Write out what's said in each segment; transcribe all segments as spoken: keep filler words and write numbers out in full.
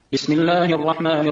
بسم الله الرحمن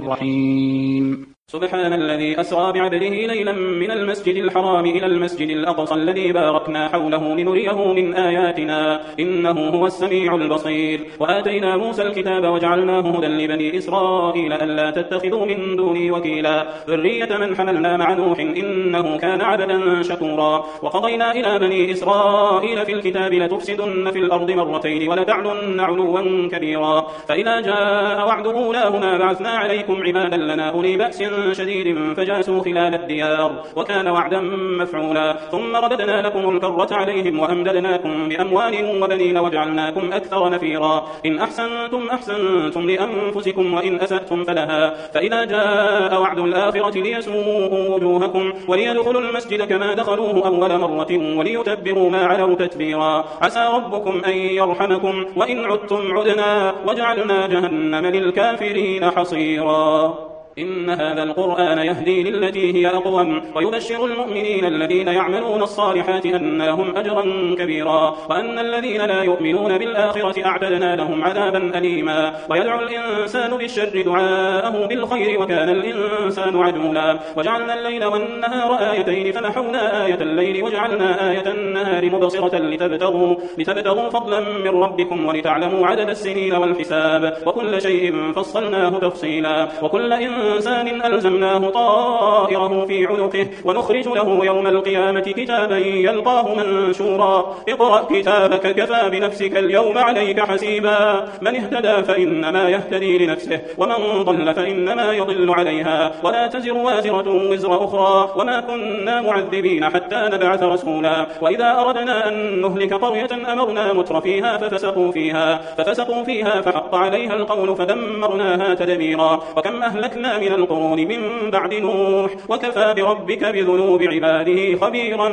الرحيم. سبحان الذي أسرى بعبده ليلا من المسجد الحرام إلى المسجد الأقصى الذي باركنا حوله لنريه من آياتنا إنه هو السميع البصير. وآتينا موسى الكتاب وجعلناه هدى لبني إسرائيل ألا تتخذوا من دوني وكيلا ذرية من حملنا مع نوح إنه كان عبدا شكورا. وقضينا إلى بني إسرائيل في الكتاب لتفسدن في الأرض مرتين ولتعلن علوا كبيرا. فإذا جاء وعد أولاهما بعثنا عليكم عبادا لنا أولي بأس شديد فجاسوا خلال الديار وكان وعدا مفعولا. ثم رددنا لكم الكرة عليهم وأمددناكم بأموال وبنين وجعلناكم أكثر نفيرا. إن أحسنتم أحسنتم لأنفسكم وإن أسأتم فلها. فإذا جاء وعد الآخرة ليسوءوا وجوهكم وليدخلوا المسجد كما دخلوه أول مرة وليتبروا ما علوا تتبيرا. عسى ربكم أن يرحمكم وإن عدتم عدنا وجعلنا جهنم للكافرين حصيرا. إن هذا القرآن يهدي للتي هي أقوم ويبشر المؤمنين الذين يعملون الصالحات أن لهم أجرا كبيرا وأن الذين لا يؤمنون بالآخرة أعتدنا لهم عذابا أليما. ويدعو الإنسان بالشر دعاءه بالخير وكان الإنسان عجولا. وجعلنا الليل والنهار آيتين فمحونا آية الليل وجعلنا آية النهار مبصرة لتبتغوا, لتبتغوا فضلا من ربكم ولتعلموا عدد السنين والحساب وكل شيء فصلناه تفصيلا. وكل إنسان ألزمناه طائره في عنقه ونخرج له يوم القيامة كتابا يلقاه منشورا. اقرأ كتابك كفى بنفسك اليوم عليك حسيبا. من اهتدى فإنما يهتدي لنفسه ومن ضل فإنما يضل عليها ولا تزر وازرة وزر أخرى وما كنا معذبين حتى نبعث رسولا. وإذا أردنا أن نهلك قرية أمرنا متر فيها ففسقوا فيها, ففسقوا فيها فحق عليها القول فدمرناها تدميرا. وكم أهلكنا من القرون من بعد نوح وكفى بربك بذنوب عباده خبيرا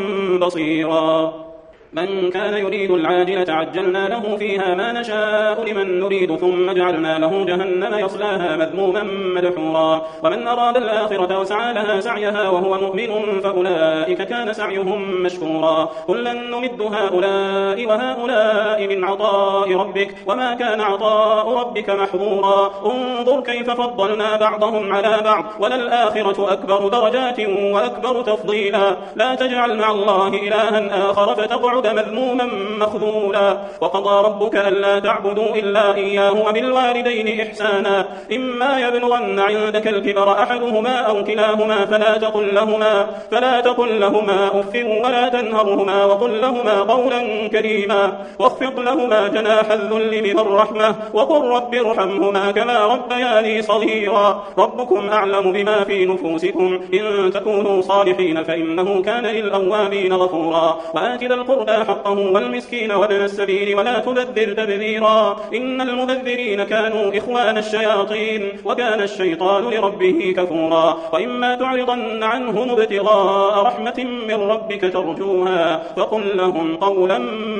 بصيرا. من كان يريد العاجلة عجلنا له فيها ما نشاء لمن نريد ثم جعلنا له جهنم يصلاها مذموما مدحورا. ومن أراد الآخرة وسعى لها سعيها وهو مؤمن فأولئك كان سعيهم مشكورا. كلا نمد هؤلاء وهؤلاء من عطاء ربك وما كان عطاء ربك محظورا. انظر كيف فضلنا بعضهم على بعض وللآخرة أكبر درجات وأكبر تفضيلا. لا تجعل مع الله إلها آخر فتقعد مذموما مخذولا. وقضى ربك ألا تعبدوا إلا إياه وبالوالدين إحسانا. إما يبلغن عندك الكبر أحدهما أو كلاهما فلا تقل لهما, فلا تقل لهما أف ولا تنهرهما وقل لهما قولا كريما واخفض لهما جناح الذل من الرحمة وقل رب ارحمهما كما ربياني صغيرا. ربكم أعلم بما في نفوسكم إن تكونوا صالحين فإنه كان للأوابين غفورا. وآت ذا القربى حقه والمسكين وابن السبيل ولا تبذر تبذيرا. إن المبذرين كانوا إخوان الشياطين وكان الشيطان لربه كفورا. وإما تعرضن عنهم ابتغاء رحمة من ربك ترجوها فقل لهم قولا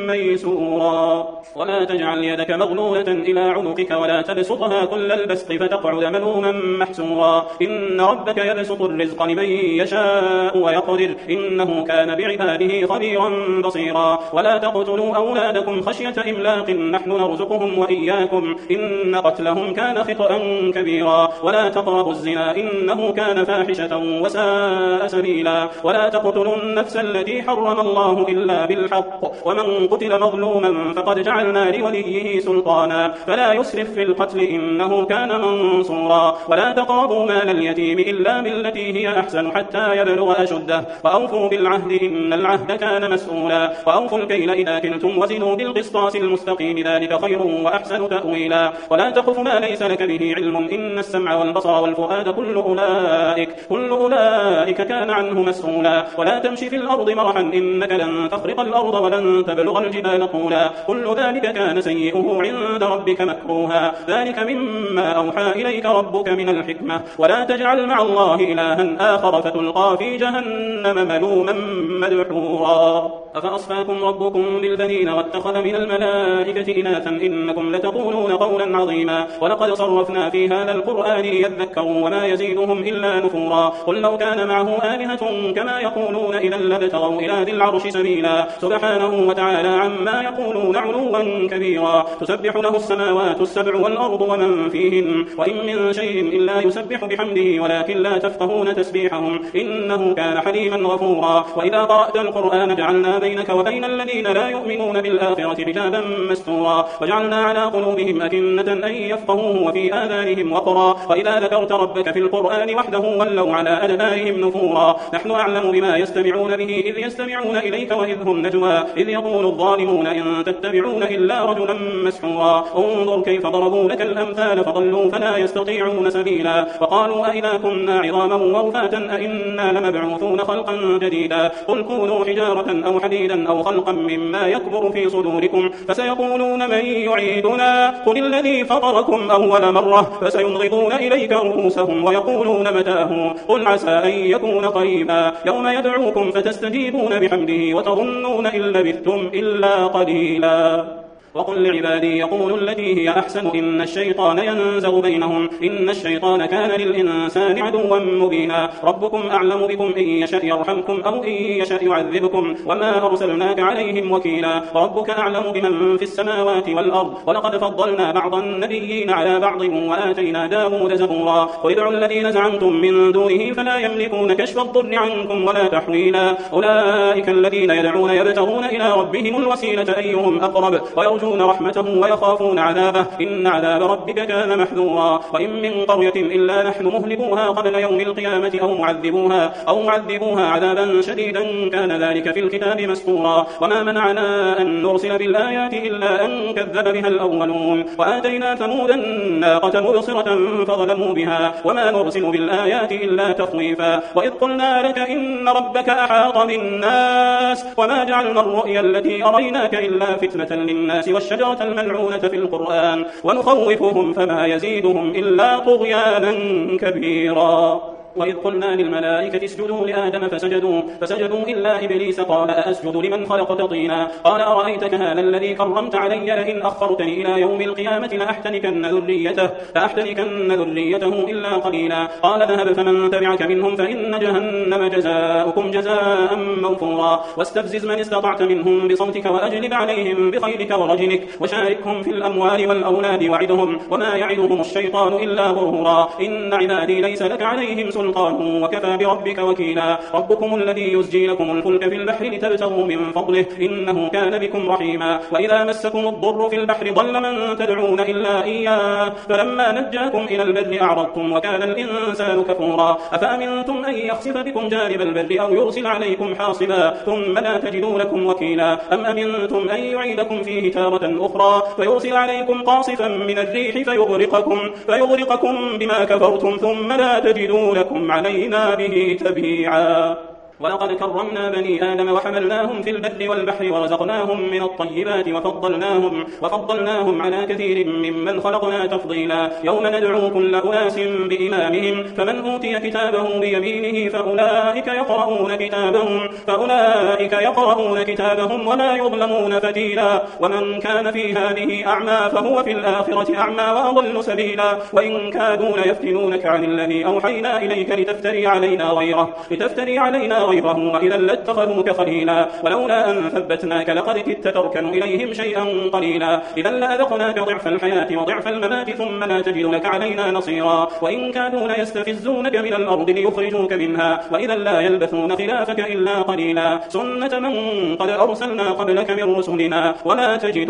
ميسورا. ولا تجعل يدك مغلولة إلى عنقك ولا تبسطها كل البسط فتقعد ملوما محسورا. إن ربك يبسط الرزق لمن يشاء ويقدر إنه كان بعباده خبيرا بصيرا. ولا تقتلوا أولادكم خشية إملاق نحن نرزقهم وإياكم إن قتلهم كان خطأ كبيرا. ولا تقربوا الزنا إنه كان فاحشة وساء سبيلا. ولا تقتلوا النفس التي حرم الله إلا بالحق ومن قتل مظلوما فقد جعلنا لوليه سلطانا فلا يسرف في القتل إنه كان منصورا. ولا تقربوا مال اليتيم إلا بالتي هي أحسن حتى يبلغ أشده وأوفوا بالعهد إن العهد كان مسؤولا. وأوفوا الكيل إذا كلتم وزنوا بالقسطاس المستقيم ذلك خير وأحسن تأويلا. ولا تقف ما ليس لك به علم إن السمع والبصر والفؤاد كل أولئك, كل أولئك كان عنه مسؤولا. ولا تمشي في الأرض مرحا إنك لن تخرق الأرض ولن تبلغ الجبال طولا. كل ذلك كان سيئه عند ربك مكروها. ذلك مما أوحى إليك ربك من الحكمة. ولا تجعل مع الله إلها آخر فتلقى في جهنم ملوما مدحورا. أفأصبح أصفاكم ربكم بالبنين واتخذ من الملائكة إناثا إنكم لتقولون قولا عظيما ولقد صرفنا في هذا القرآن ليذكروا وما يزيدهم إلا نفورا قل لو كان معه آلهة كما يقولون إذا لابتغوا إلى ذي العرش سبيلا سبحانه وتعالى عما يقولون علوا كبيرا تسبح له السماوات السبع والأرض ومن فيهن وإن من شيء إلا يسبح بحمده ولكن لا تفقهون تسبيحهم إنه كان حليما غفورا وإذا قرأت القرآن جعلنا بينك وبين الذين لا يؤمنون بالآخرة حجابا مستورا وجعلنا على قلوبهم أكنة أن يفقهوه وفي آذانهم وقرا وإذا ذكرت ربك في القرآن وحده ولوا على أدبارهم نفورا نحن أعلم بما يستمعون به إذ يستمعون إليك وإذ هم نجوى إذ يقول الظالمون إن تتبعون إلا رجلا مسحورا انظر كيف ضربوا لك الأمثال فضلوا فلا يستطيعون سبيلا وقالوا أئذا كنا عظاما ورفاتا أئنا لمبعوثون خلقا جديدا قل كونوا حجارة أو حديدا أو خلقا مما يكبر في صدوركم فسيقولون من يعيدنا قل الذي فطركم أول مرة فسينغضون إليك رؤوسهم ويقولون متاه قل عسى أن يكون قريبا يوم يدعوكم فتستجيبون بحمده وتظنون إن لبثتم إلا قليلا وقل لعبادي يقولوا التي هي أحسن إن الشيطان ينزغ بينهم إن الشيطان كان للإنسان عدوا مبينا ربكم أعلم بكم إن يشأ يرحمكم أو إن يشأ يعذبكم وما أرسلناك عليهم وكيلا ربك أعلم بمن في السماوات والأرض ولقد فضلنا بعض النبيين على بعض وآتينا داود زبورا وادعوا الذين زعمتم من دونه فلا يملكون كشف الضر عنكم ولا تحويلا أولئك الذين يدعون يبتغون إلى ربهم الوسيلة أيهم أقرب ويرجون رحمته ويخافون عذابه إن عذاب ربك كان محذورا وإن من قرية إلا نحن مهلكوها قبل يوم القيامة أو معذبوها أو معذبوها عذابا شديدا كان ذلك في الكتاب مسطورا وما منعنا أن نرسل بالآيات إلا أن كذب بها الأولون وآتينا ثمود الناقة مبصرة فظلموا بها وما نرسل بالآيات إلا تخويفا وإذ قلنا لك إن ربك أحاط بالناس وما جعلنا الرؤيا التي أريناك إلا فتنة للناس والشجرة الملعونة في القرآن ونخوفهم فما يزيدهم إلا طغيانا كبيرا وإذ قلنا للملائكة اسجدوا لآدم فسجدوا فسجدوا إلا إبليس قال أسجد لمن خلقت طينا قال أرأيتك هذا الذي كرمت علي لئن أخرتني إلى يوم القيامة لأحتنكن ذريته لأحتنكن ذريته إلا قليلا قال ذهب فمن تبعك منهم فإن جهنم جزاؤكم جزاء موفورا واستفزز من استطعت منهم بصوتك وأجلب عليهم بخيلك ورجلك وشاركهم في الأموال والأولاد وعدهم وما يعدهم الشيطان إلا غرورا إن عبادي ليس لك عليهم سلطان وكفى بربك وكيلا ربكم الذي يزجي لكم الفلك في البحر لتبتغوا من فضله إنه كان بكم رحيما وإذا مسكم الضر في البحر ضل من تدعون إلا إياه فلما نجاكم إلى البر أعرضتم وكان الإنسان كفورا أفأمنتم أن يخسف بكم جانب البر أو يرسل عليكم حاصبا ثم لا تجدوا لكم وكيلا أم أمنتم أن يعيدكم فيه تارة أخرى فيرسل عليكم قاصفا من الريح فيغرقكم, فيغرقكم بما كفرتم ثم لا تجدوا لكم علينا به تبيعا ولقد كرمنا بني آدم وحملناهم في البر والبحر ورزقناهم من الطيبات وفضلناهم, وفضلناهم على كثير ممن خلقنا تفضيلا يوم ندعو كل أناس بإمامهم فمن أوتي كتابه بيمينه فأولئك يقرؤون كتابهم, فأولئك يقرؤون كتابهم ولا يظلمون فتيلا ومن كان في هذه أعمى فهو في الآخرة أعمى وأضل سبيلا وإن كادوا ليفتنونك عن الذي أوحينا إليك لتفتري علينا غيره, لتفتري علينا غيره وإذا لاتخذوك خليلا ولولا أن ثبتناك لقد كدت تركن إليهم شيئا قليلا إذا لأذقناك ضعف الحياة وضعف الممات ثم لا تجد لك علينا نصيرا وإن كادوا ليستفزونك من الأرض ليخرجوك منها وإذا لا يلبثون خلافك إلا قليلا سنة من قد أرسلنا قبلك من رسلنا ولا تجد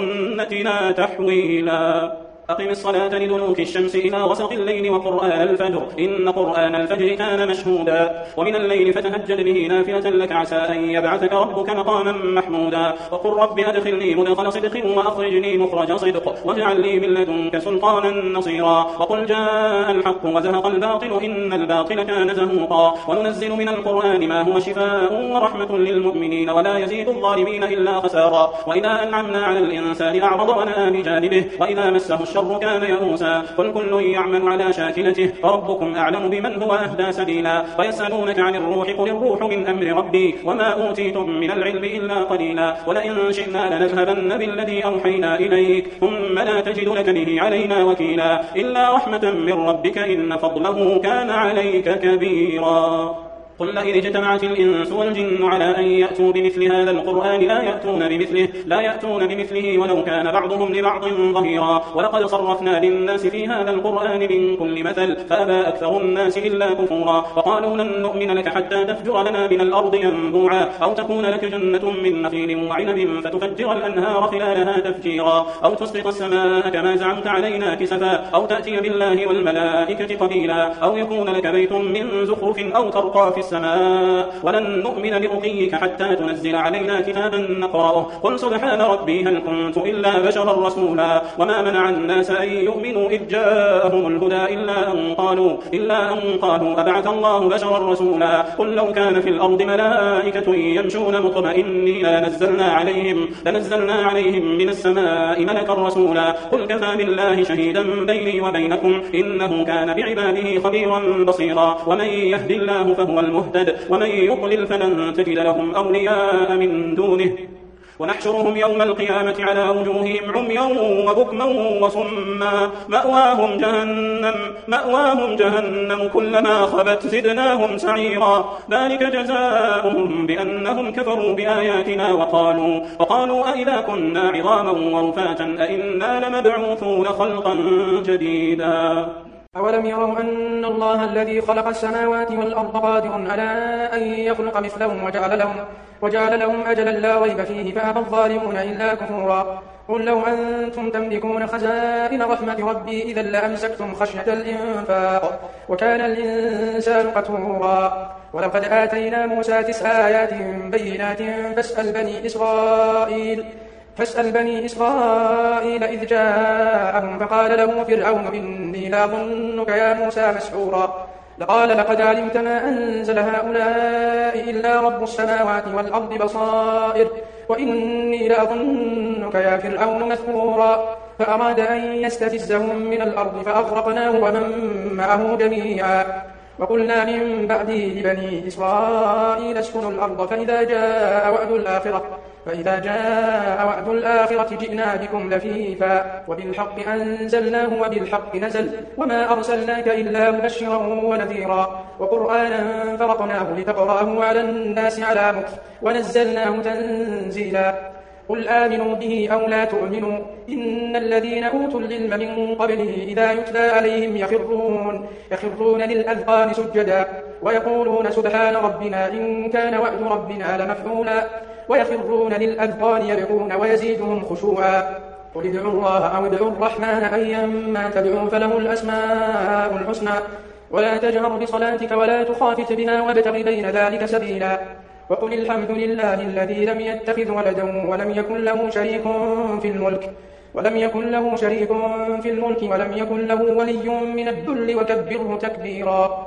لسنتنا تحويلا أقم الصلاة لدلوك الشمس إلى غسق الليل وقرآن الفجر إن قرآن الفجر كان مشهودا ومن الليل فتهجد به نافلة لك عسى أن يبعثك ربك مقاما محمودا وقل رب أدخلني مدخل صدق وأخرجني مخرج صدق واجعل لي من لدنك سلطانا نصيرا وقل جاء الحق وزهق الباطل إن الباطل كان زهوقا وننزل من القرآن ما هو شفاء ورحمة للمؤمنين ولا يزيد الظالمين إلا خسارا وإذا أنعمنا على الإنسان أعرض ونأى بجانبه وإذا مسه والشر كان يئوسا قل كل يعمل على شاكلته ربكم أعلم بمن هو أهدى سبيلا ويسألونك عن الروح قل الروح من أمر ربي وما أوتيتم من العلم إلا قليلا ولئن شئنا لنذهبن بالذي أوحينا إليك ثم لا تجد لك به علينا وكيلا إلا رحمة من ربك إن فضله كان عليك كبيرا قل لئن اجتمعت الإنس والجن على أن يأتوا بمثل هذا القرآن لا يأتون بمثله لا يأتون بمثله ولو كان بعضهم لبعض ظهيرا ولقد صرفنا للناس في هذا القرآن من كل مثل فأبى أكثر الناس إلا كفورا وقالوا لن نؤمن لك حتى تفجر لنا من الأرض ينبوعا أو تكون لك جنة من نخيل وعنب فتفجر الأنهار خلالها تفجيرا أو تسقط السماء كما زعمت علينا كسفا أو تأتي بالله والملائكة قبيلا أو يكون لك بيت من زخرف أو ترقى في السماء ولن نؤمن لرقيك حتى تنزل علينا كتابا نقرأه قل سبحان ربي هل كنت إلا بشرا رسولا وما منع الناس أن يؤمنوا إذ جاءهم الهدى إلا أن قالوا, إلا أن قالوا أبعث الله بشرا رسولا قل لو كان في الأرض ملائكة يمشون مطمئنين لنزلنا عليهم, لنزلنا عليهم من السماء ملكا رسولا قل كفى بالله شهيدا بيني وبينكم إنه كان بعباده خبيرا بصيرا ومن يهد الله فهو المهتد ومن يضلل فلن تجد لهم أولياء من دونه ونحشرهم يوم القيامة على وجوههم عميا وبكما وصما مأواهم جهنم, مأواهم جهنم كلما خبت زدناهم سعيرا ذلك جزاؤهم بأنهم كفروا بآياتنا وقالوا, وقالوا أئذا كنا عظاما ورفاتا أئنا لمبعوثون خلقا جديدا أولم يروا أن الله الذي خلق السماوات والأرض قادر على أن يخلق مثلهم وجعل لهم, وجعل لهم أجلا لا ريب فيه فأبى الظالمون إلا كفورا قل لو أنتم تملكون خزائن رحمة ربي إذا لأمسكتم خشية الإنفاق وكان الإنسان قتورا ولقد آتينا موسى تسع آيات بينات فاسأل بني إسرائيل فاسأل بني إسرائيل إذ جاءهم فقال له فرعون إني لأظنك يا موسى مسحورا لقال لقد علمت ما أنزل هؤلاء إلا رب السماوات والأرض بصائر وإني لأظنك يا فرعون مثبورا فأراد أن يستفزهم من الأرض فأغرقناه ومن معه جميعا وقلنا من بعده لبني إسرائيل اسكنوا الأرض فإذا جاء وعد الآخرة فإذا جاء وعد الآخرة جئنا بكم لفيفا وبالحق أنزلناه وبالحق نزل وما أرسلناك إلا مبشرا ونذيرا وقرآنا فرقناه لتقرأه على الناس على مكث ونزلناه تنزيلا قل آمنوا به أو لا تؤمنوا إن الذين أوتوا العلم من قبله إذا يتلى عليهم يخرون, يخرون للأذقان سجدا ويقولون سبحان ربنا إن كان وعد ربنا لمفعولا ويخرون للأذقان يبكون ويزيدهم خشوعا قل ادعوا الله أو ادعوا الرحمن أيما تدعوا فله الأسماء الحسنى ولا تجهر بصلاتك ولا تخافت بها وابتغ بين ذلك سبيلا وقل الحمد لله الذي لم يتخذ ولدا ولم يكن له شريك في الملك ولم يكن له شريك في الملك ولم يكن له ولي من الذل وكبره تكبيرا